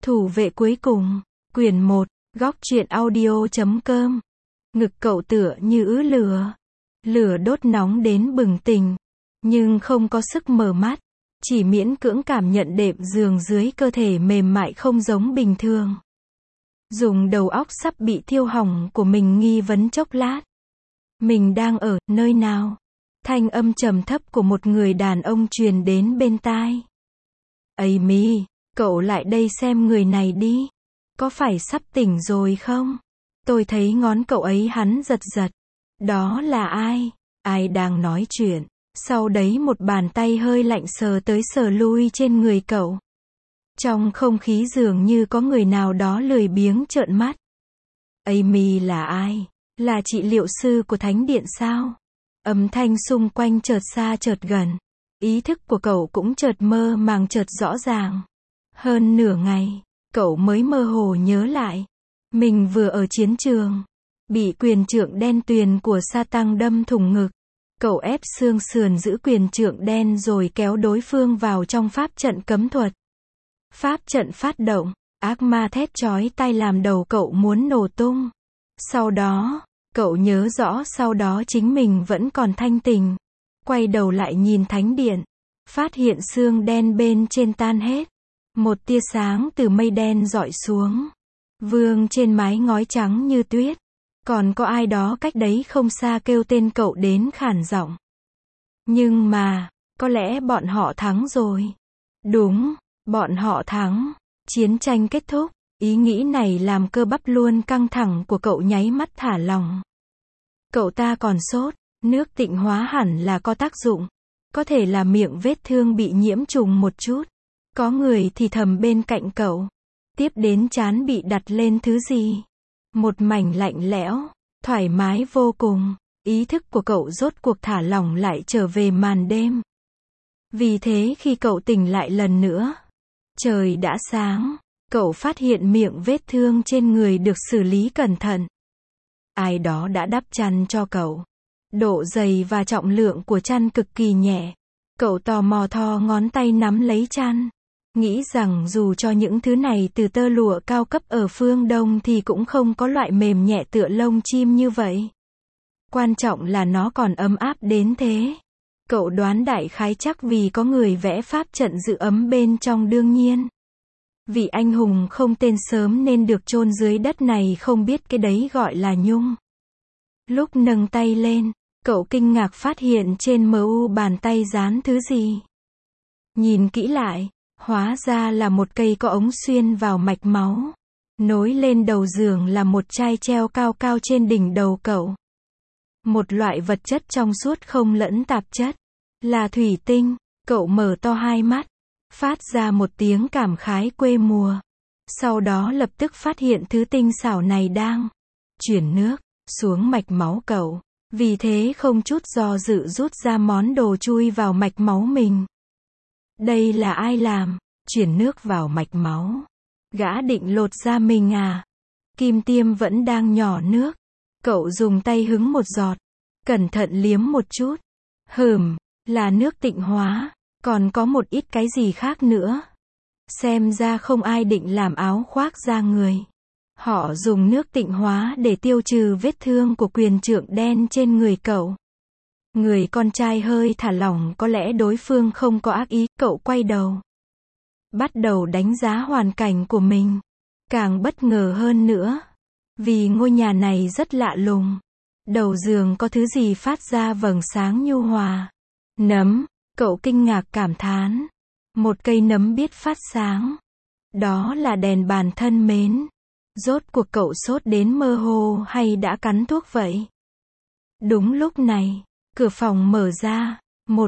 Thủ vệ cuối cùng, quyển 1, góc truyện audio.com. Ngực cậu tựa như ứ lửa. Lửa đốt nóng đến bừng tỉnh, nhưng không có sức mở mắt, chỉ miễn cưỡng cảm nhận đệm giường dưới cơ thể mềm mại không giống bình thường. Dùng đầu óc sắp bị thiêu hỏng của mình nghi vấn chốc lát. Mình đang ở nơi nào? Thanh âm trầm thấp của một người đàn ông truyền đến bên tai. Amy, cậu lại đây xem người này đi. Có phải sắp tỉnh rồi không? Tôi thấy ngón cậu ấy hắn giật giật. Đó là ai? Ai đang nói chuyện? Sau đấy một bàn tay hơi lạnh sờ tới sờ lui trên người cậu. Trong không khí dường như có người nào đó lười biếng trợn mắt. Amy là ai? Là trị liệu sư của thánh điện sao? Âm thanh xung quanh chợt xa chợt gần. Ý thức của cậu cũng chợt mơ màng chợt rõ ràng. Hơn nửa ngày, cậu mới mơ hồ nhớ lại. Mình vừa ở chiến trường, bị quyền trượng đen tuyền của sa tăng đâm thủng ngực. Cậu ép xương sườn giữ quyền trượng đen rồi kéo đối phương vào trong pháp trận cấm thuật. Pháp trận phát động, ác ma thét chói tai làm đầu cậu muốn nổ tung. Sau đó, cậu nhớ rõ sau đó chính mình vẫn còn thanh tỉnh. Quay đầu lại nhìn thánh điện, phát hiện xương đen bên trên tan hết. Một tia sáng từ mây đen rọi xuống, vương trên mái ngói trắng như tuyết. Còn có ai đó cách đấy không xa kêu tên cậu đến khản giọng. Nhưng mà, có lẽ bọn họ thắng rồi. Đúng, bọn họ thắng. Chiến tranh kết thúc. Ý nghĩ này làm cơ bắp luôn căng thẳng của cậu nháy mắt thả lỏng. Cậu ta còn sốt, nước tịnh hóa hẳn là có tác dụng. Có thể là miệng vết thương bị nhiễm trùng một chút. Có người thì thầm bên cạnh cậu. Tiếp đến trán bị đặt lên thứ gì. Một mảnh lạnh lẽo, thoải mái vô cùng. Ý thức của cậu rốt cuộc thả lỏng lại trở về màn đêm. Vì thế khi cậu tỉnh lại lần nữa, trời đã sáng. Cậu phát hiện miệng vết thương trên người được xử lý cẩn thận. Ai đó đã đắp chăn cho cậu. Độ dày và trọng lượng của chăn cực kỳ nhẹ. Cậu tò mò thò ngón tay nắm lấy chăn. Nghĩ rằng dù cho những thứ này từ tơ lụa cao cấp ở phương Đông thì cũng không có loại mềm nhẹ tựa lông chim như vậy. Quan trọng là nó còn ấm áp đến thế. Cậu đoán đại khái chắc vì có người vẽ pháp trận giữ ấm bên trong đương nhiên. Vị anh hùng không tên sớm nên được chôn dưới đất này không biết cái đấy gọi là nhung. Lúc nâng tay lên, cậu kinh ngạc phát hiện trên mu bàn tay dán thứ gì. Nhìn kỹ lại, hóa ra là một cây có ống xuyên vào mạch máu. Nối lên đầu giường là một chai treo cao cao trên đỉnh đầu cậu. Một loại vật chất trong suốt không lẫn tạp chất. Là thủy tinh. Cậu mở to hai mắt, phát ra một tiếng cảm khái quê mùa. Sau đó lập tức phát hiện thứ tinh xảo này đang chuyển nước xuống mạch máu cậu. Vì thế không chút do dự rút ra món đồ chui vào mạch máu mình. Đây là ai làm? Chuyển nước vào mạch máu. Gã định lột da mình à? Kim tiêm vẫn đang nhỏ nước. Cậu dùng tay hứng một giọt. Cẩn thận liếm một chút. Là nước tịnh hóa. Còn có một ít cái gì khác nữa. Xem ra không ai định làm áo khoác da người. Họ dùng nước tịnh hóa để tiêu trừ vết thương của quyền trượng đen trên người cậu. Người con trai hơi thả lỏng, có lẽ đối phương không có ác ý. Cậu quay đầu, bắt đầu đánh giá hoàn cảnh của mình. Càng bất ngờ hơn nữa, vì ngôi nhà này rất lạ lùng. Đầu giường có thứ gì phát ra vầng sáng nhu hòa. Nấm. Cậu kinh ngạc cảm thán. Một cây nấm biết phát sáng. Đó là đèn bàn thân mến. Rốt cuộc cậu sốt đến mơ hồ hay đã cắn thuốc vậy? Đúng lúc này, cửa phòng mở ra.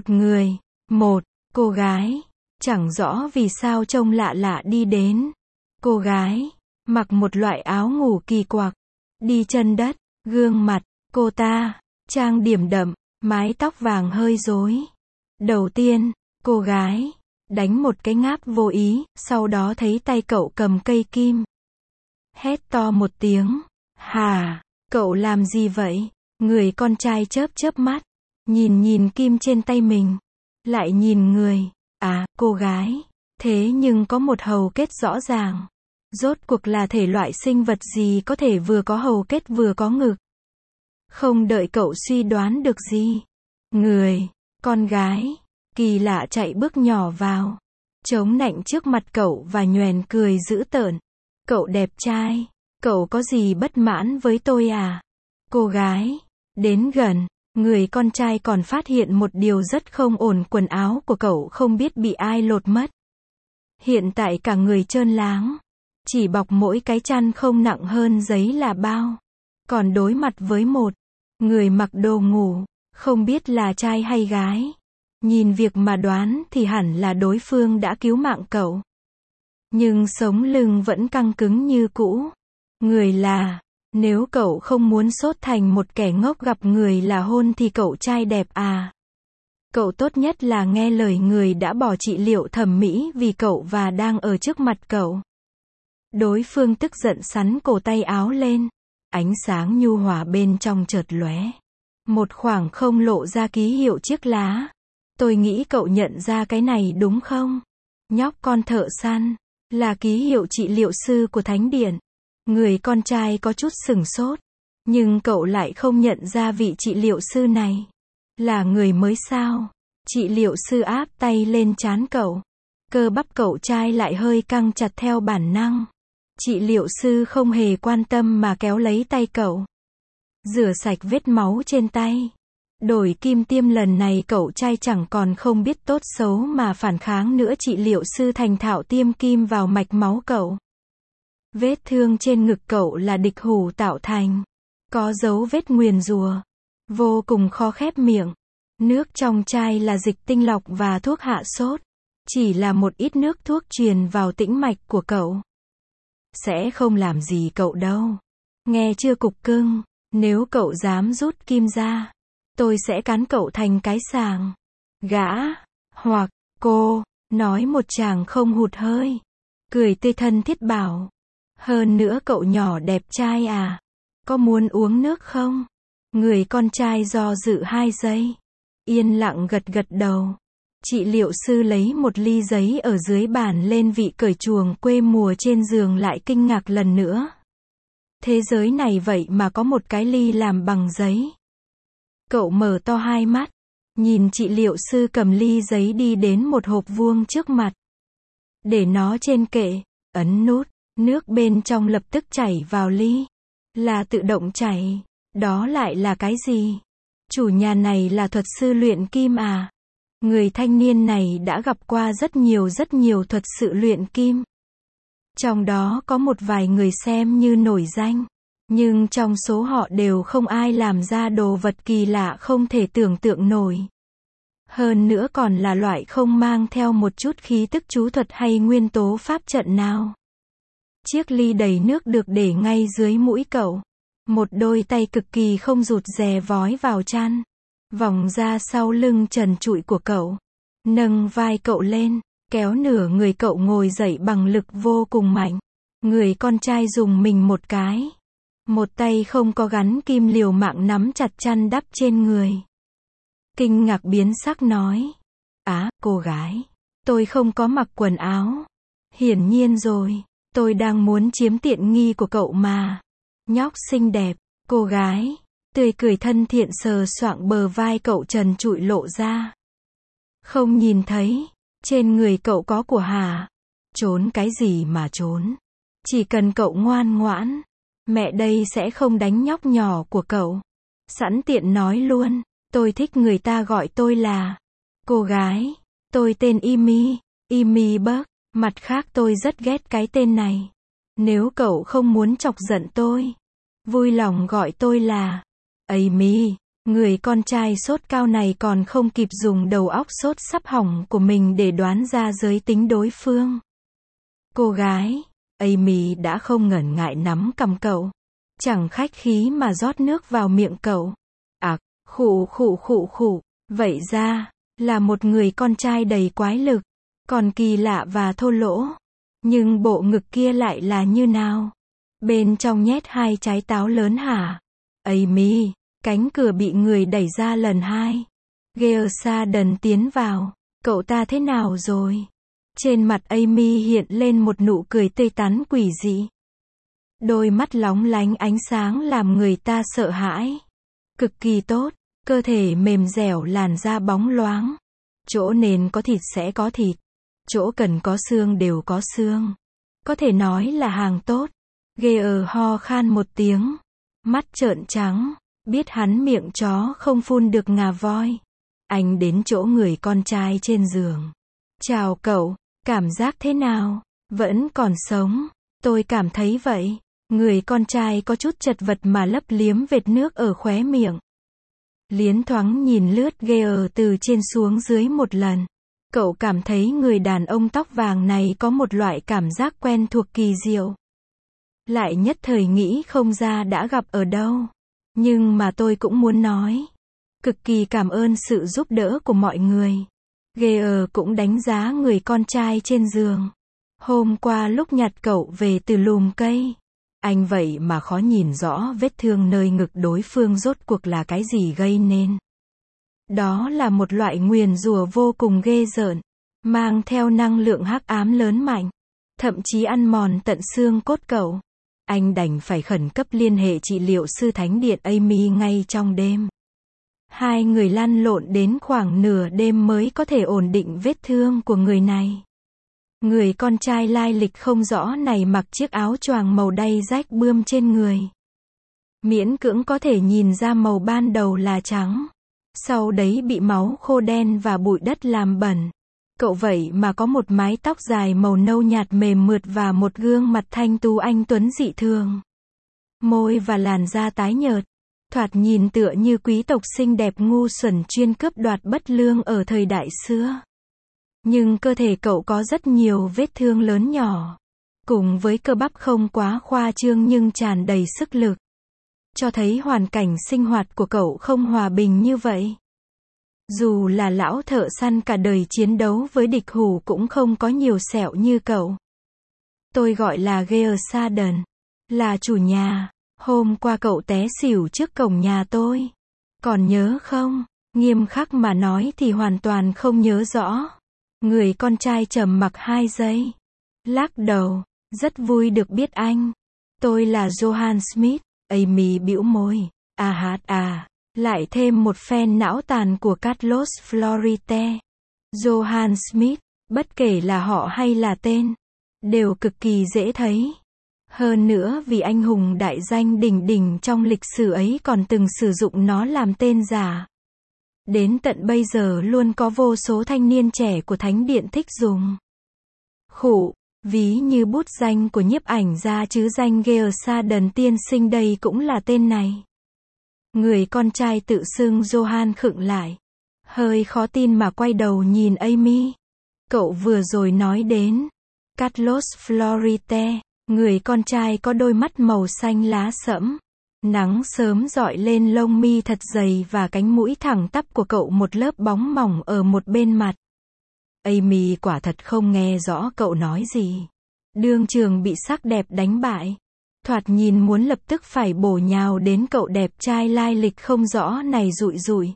Một cô gái. Chẳng rõ vì sao trông lạ lạ đi đến. Cô gái mặc một loại áo ngủ kỳ quặc, đi chân đất. Gương mặt cô ta trang điểm đậm, mái tóc vàng hơi rối. Đầu tiên, cô gái đánh một cái ngáp vô ý, sau đó thấy tay cậu cầm cây kim. Hét to một tiếng. Hả? Cậu làm gì vậy? Người con trai chớp chớp mắt. Nhìn kim trên tay mình. Lại nhìn người. À, cô gái. Thế nhưng có một hầu kết rõ ràng. Rốt cuộc là thể loại sinh vật gì có thể vừa có hầu kết vừa có ngực? Không đợi cậu suy đoán được gì. Người, con gái, kỳ lạ chạy bước nhỏ vào, chống nạnh trước mặt cậu và nhoẻn cười dữ tợn. Cậu đẹp trai, cậu có gì bất mãn với tôi à? Cô gái, đến gần, người con trai còn phát hiện một điều rất không ổn, quần áo của cậu không biết bị ai lột mất. Hiện tại cả người trơn láng, chỉ bọc mỗi cái chăn không nặng hơn giấy là bao. Còn đối mặt với một người mặc đồ ngủ, không biết là trai hay gái. Nhìn việc mà đoán thì hẳn là đối phương đã cứu mạng cậu. Nhưng sống lưng vẫn căng cứng như cũ. Người là, nếu cậu không muốn sốt thành một kẻ ngốc gặp người là hôn thì cậu trai đẹp à? Cậu tốt nhất là nghe lời người đã bỏ trị liệu thẩm mỹ vì cậu và đang ở trước mặt cậu. Đối phương tức giận sắn cổ tay áo lên. Ánh sáng nhu hòa bên trong chợt lóe. Một khoảng không lộ ra ký hiệu chiếc lá. Tôi nghĩ cậu nhận ra cái này đúng không? Nhóc con thợ săn, là ký hiệu trị liệu sư của Thánh Điện. Người con trai có chút sửng sốt. Nhưng cậu lại không nhận ra vị trị liệu sư này. Là người mới sao? Trị liệu sư áp tay lên trán cậu. Cơ bắp cậu trai lại hơi căng chặt theo bản năng. Trị liệu sư không hề quan tâm mà kéo lấy tay cậu. Rửa sạch vết máu trên tay. Đổi kim tiêm lần này cậu trai chẳng còn không biết tốt xấu mà phản kháng nữa. Trị liệu sư thành thạo tiêm kim vào mạch máu cậu. Vết thương trên ngực cậu là địch hủ tạo thành. Có dấu vết nguyền rủa. Vô cùng khó khép miệng. Nước trong chai là dịch tinh lọc và thuốc hạ sốt. Chỉ là một ít nước thuốc truyền vào tĩnh mạch của cậu. Sẽ không làm gì cậu đâu. Nghe chưa cục cưng, nếu cậu dám rút kim ra, tôi sẽ cán cậu thành cái sàng. Gã, hoặc, cô, nói một chàng không hụt hơi. Cười tươi thân thiết bảo. Hơn nữa cậu nhỏ đẹp trai à? Có muốn uống nước không? Người con trai do dự 2 giây. Yên lặng gật gật đầu. Trị liệu sư lấy một ly giấy ở dưới bàn lên, vị cởi chuồng quê mùa trên giường lại kinh ngạc lần nữa. Thế giới này vậy mà có một cái ly làm bằng giấy. Cậu mở to hai mắt, nhìn trị liệu sư cầm ly giấy đi đến một hộp vuông trước mặt. Để nó trên kệ, ấn nút, nước bên trong lập tức chảy vào ly. Là tự động chảy. Đó lại là cái gì? Chủ nhà này là thuật sư luyện kim à? Người thanh niên này đã gặp qua rất nhiều thuật sự luyện kim. Trong đó có một vài người xem như nổi danh. Nhưng trong số họ đều không ai làm ra đồ vật kỳ lạ không thể tưởng tượng nổi. Hơn nữa còn là loại không mang theo một chút khí tức chú thuật hay nguyên tố pháp trận nào. Chiếc ly đầy nước được để ngay dưới mũi cậu. Một đôi tay cực kỳ không rụt rè vói vào chăn. Vòng ra sau lưng trần trụi của cậu. Nâng vai cậu lên, kéo nửa người cậu ngồi dậy bằng lực vô cùng mạnh. Người con trai dùng mình một cái. Một tay không có gắn kim liều mạng nắm chặt chăn đắp trên người. Kinh ngạc biến sắc nói. Á, cô gái. Tôi không có mặc quần áo. Hiển nhiên rồi, tôi đang muốn chiếm tiện nghi của cậu mà. Nhóc xinh đẹp, cô gái. Tươi cười thân thiện sờ soạng bờ vai cậu trần trụi lộ ra. Không nhìn thấy, trên người cậu có của hả? Trốn cái gì mà trốn? Chỉ cần cậu ngoan ngoãn, mẹ đây sẽ không đánh nhóc nhỏ của cậu. Sẵn tiện nói luôn, tôi thích người ta gọi tôi là cô gái. Tôi tên Amy, Amy Burke. Mặt khác tôi rất ghét cái tên này. Nếu cậu không muốn chọc giận tôi, vui lòng gọi tôi là Amy. Người con trai sốt cao này còn không kịp dùng đầu óc sốt sắp hỏng của mình để đoán ra giới tính đối phương. Cô gái, Amy đã không ngần ngại nắm cằm cậu. Chẳng khách khí mà rót nước vào miệng cậu. Khụ. Vậy ra, là một người con trai đầy quái lực. Còn kỳ lạ và thô lỗ. Nhưng bộ ngực kia lại là như nào? Bên trong nhét 2 trái táo lớn hả? Amy, cánh cửa bị người đẩy ra lần 2. George tiến vào. Cậu ta thế nào rồi? Trên mặt Amy hiện lên một nụ cười tươi tắn quỷ dị. Đôi mắt lóng lánh ánh sáng làm người ta sợ hãi. Cực kỳ tốt, cơ thể mềm dẻo, làn da bóng loáng. Chỗ nên có thịt sẽ có thịt. Chỗ cần có xương đều có xương. Có thể nói là hàng tốt. Gear ho khan một tiếng. Mắt trợn trắng. Biết hắn miệng chó không phun được ngà voi. Anh đến chỗ người con trai trên giường. Chào cậu, cảm giác thế nào? Vẫn còn sống. Tôi cảm thấy vậy. Người con trai có chút chật vật mà lấp liếm vệt nước ở khóe miệng. Liến thoáng nhìn lướt Gear từ trên xuống dưới một lần. Cậu cảm thấy người đàn ông tóc vàng này có một loại cảm giác quen thuộc kỳ diệu. Lại nhất thời nghĩ không ra đã gặp ở đâu. Nhưng mà tôi cũng muốn nói. Cực kỳ cảm ơn sự giúp đỡ của mọi người. Gear cũng đánh giá người con trai trên giường. Hôm qua lúc nhặt cậu về từ lùm cây. Anh vậy mà khó nhìn rõ vết thương nơi ngực đối phương rốt cuộc là cái gì gây nên. Đó là một loại nguyền rủa vô cùng ghê rợn, mang theo năng lượng hắc ám lớn mạnh, thậm chí ăn mòn tận xương cốt cậu. Anh đành phải khẩn cấp liên hệ trị liệu sư thánh điện Amy ngay trong đêm. Hai người lăn lộn đến khoảng nửa đêm mới có thể ổn định vết thương của người này. Người con trai lai lịch không rõ này mặc chiếc áo choàng màu đay rách bươm trên người. Miễn cưỡng có thể nhìn ra màu ban đầu là trắng. Sau đấy bị máu khô đen và bụi đất làm bẩn. Cậu vậy mà có một mái tóc dài màu nâu nhạt mềm mượt và một gương mặt thanh tú anh tuấn dị thường. Môi và làn da tái nhợt. Thoạt nhìn tựa như quý tộc xinh đẹp ngu xuẩn chuyên cướp đoạt bất lương ở thời đại xưa. Nhưng cơ thể cậu có rất nhiều vết thương lớn nhỏ. Cùng với cơ bắp không quá khoa trương nhưng tràn đầy sức lực. Cho thấy hoàn cảnh sinh hoạt của cậu không hòa bình như vậy. Dù là lão thợ săn cả đời chiến đấu với địch thủ cũng không có nhiều sẹo như cậu. Tôi gọi là Gear Sarden. Là chủ nhà. Hôm qua cậu té xỉu trước cổng nhà tôi. Còn nhớ không? Nghiêm khắc mà nói thì hoàn toàn không nhớ rõ. Người con trai trầm mặc 2 giây. Lắc đầu. Rất vui được biết anh. Tôi là Johan Smith. Amy bĩu môi. Lại thêm một phen não tàn của Carlos Florite. Johan Smith, bất kể là họ hay là tên, đều cực kỳ dễ thấy. Hơn nữa vì anh hùng đại danh đỉnh đỉnh trong lịch sử ấy còn từng sử dụng nó làm tên giả. Đến tận bây giờ luôn có vô số thanh niên trẻ của Thánh Điện thích dùng. Khụ, ví như bút danh của nhiếp ảnh gia chứ danh Gear Sarden tiên sinh đây cũng là tên này. Người con trai tự xưng Johan khựng lại. Hơi khó tin mà quay đầu nhìn Amy. Cậu vừa rồi nói đến Carlos Florite. Người con trai có đôi mắt màu xanh lá sẫm. Nắng sớm rọi lên lông mi thật dày và cánh mũi thẳng tắp của cậu một lớp bóng mỏng ở một bên mặt. Amy quả thật không nghe rõ cậu nói gì. Đương trường bị sắc đẹp đánh bại. Thoạt nhìn muốn lập tức phải bổ nhào đến cậu đẹp trai lai lịch không rõ này rụi rụi.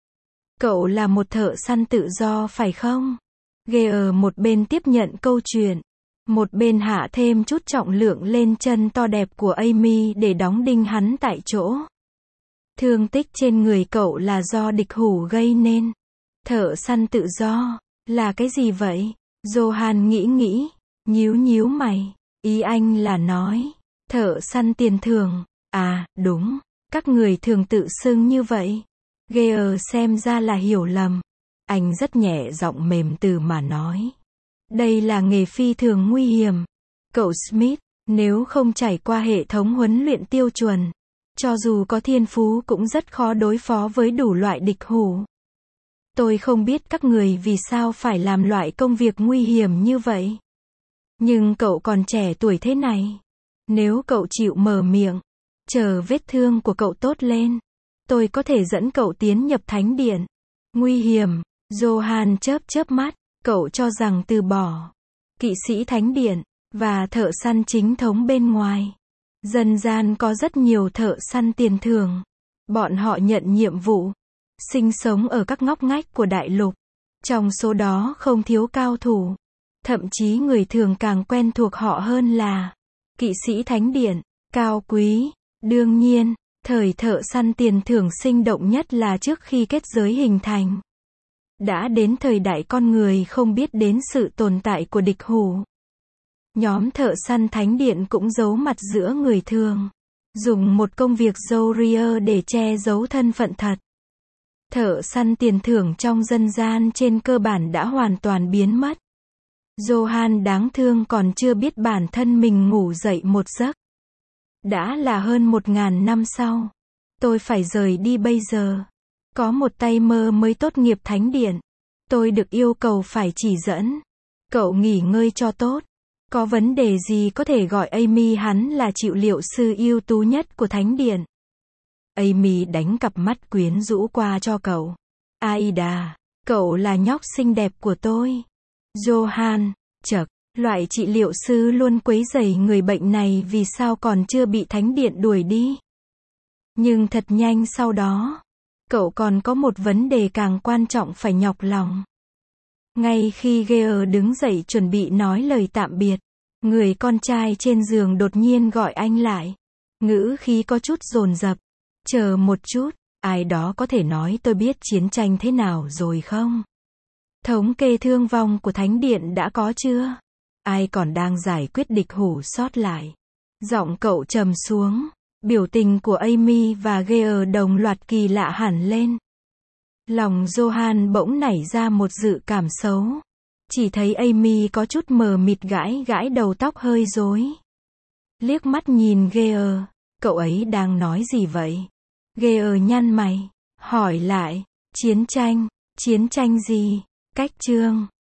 Cậu là một thợ săn tự do phải không? Gear một bên tiếp nhận câu chuyện. Một bên hạ thêm chút trọng lượng lên chân to đẹp của Amy để đóng đinh hắn tại chỗ. Thương tích trên người cậu là do địch thủ gây nên. Thợ săn tự do, là cái gì vậy? Johan nghĩ, nhíu mày. Ý anh là nói, thợ săn tiền thưởng. À, đúng, các người thường tự xưng như vậy. Gear xem ra là hiểu lầm. Anh rất nhẹ giọng mềm từ mà nói. Đây là nghề phi thường nguy hiểm. Cậu Smith, nếu không trải qua hệ thống huấn luyện tiêu chuẩn, cho dù có thiên phú cũng rất khó đối phó với đủ loại địch thủ. Tôi không biết các người vì sao phải làm loại công việc nguy hiểm như vậy. Nhưng cậu còn trẻ tuổi thế này. Nếu cậu chịu mở miệng, chờ vết thương của cậu tốt lên, tôi có thể dẫn cậu tiến nhập thánh điện. Nguy hiểm, Johan chớp mắt. Cậu cho rằng từ bỏ kỵ sĩ thánh điện và thợ săn chính thống bên ngoài. Dân gian có rất nhiều thợ săn tiền thưởng. Bọn họ nhận nhiệm vụ, sinh sống ở các ngóc ngách của đại lục. Trong số đó không thiếu cao thủ. Thậm chí người thường càng quen thuộc họ hơn là kỵ sĩ thánh điện, cao quý. Đương nhiên, thời thợ săn tiền thưởng sinh động nhất là trước khi kết giới hình thành. Đã đến thời đại con người không biết đến sự tồn tại của địch thủ. Nhóm thợ săn thánh điện cũng giấu mặt giữa người thường. Dùng một công việc râu ria để che giấu thân phận thật. Thợ săn tiền thưởng trong dân gian trên cơ bản đã hoàn toàn biến mất. Johan đáng thương còn chưa biết bản thân mình ngủ dậy một giấc. Đã là hơn 1000 năm sau. Tôi phải rời đi bây giờ. Có một tay mơ mới tốt nghiệp thánh điện. Tôi được yêu cầu phải chỉ dẫn. Cậu nghỉ ngơi cho tốt. Có vấn đề gì có thể gọi Amy, hắn là trị liệu sư ưu tú nhất của thánh điện. Amy đánh cặp mắt quyến rũ qua cho cậu. Aida, cậu là nhóc xinh đẹp của tôi. Johan, chậc, loại trị liệu sư luôn quấy rầy người bệnh này vì sao còn chưa bị thánh điện đuổi đi. Nhưng thật nhanh sau đó, cậu còn có một vấn đề càng quan trọng phải nhọc lòng. Ngay khi Gear đứng dậy chuẩn bị nói lời tạm biệt, người con trai trên giường đột nhiên gọi anh lại. Ngữ khí có chút dồn dập. Chờ một chút, ai đó có thể nói tôi biết chiến tranh thế nào rồi không? Thống kê thương vong của thánh điện đã có chưa? Ai còn đang giải quyết địch thủ sót lại? Giọng cậu trầm xuống. Biểu tình của Amy và Gear đồng loạt kỳ lạ hẳn lên. Lòng Johan bỗng nảy ra một dự cảm xấu. Chỉ thấy Amy có chút mờ mịt gãi gãi đầu tóc hơi rối. Liếc mắt nhìn Gear, cậu ấy đang nói gì vậy? Gear nhăn mày, hỏi lại, chiến tranh gì? Cách chương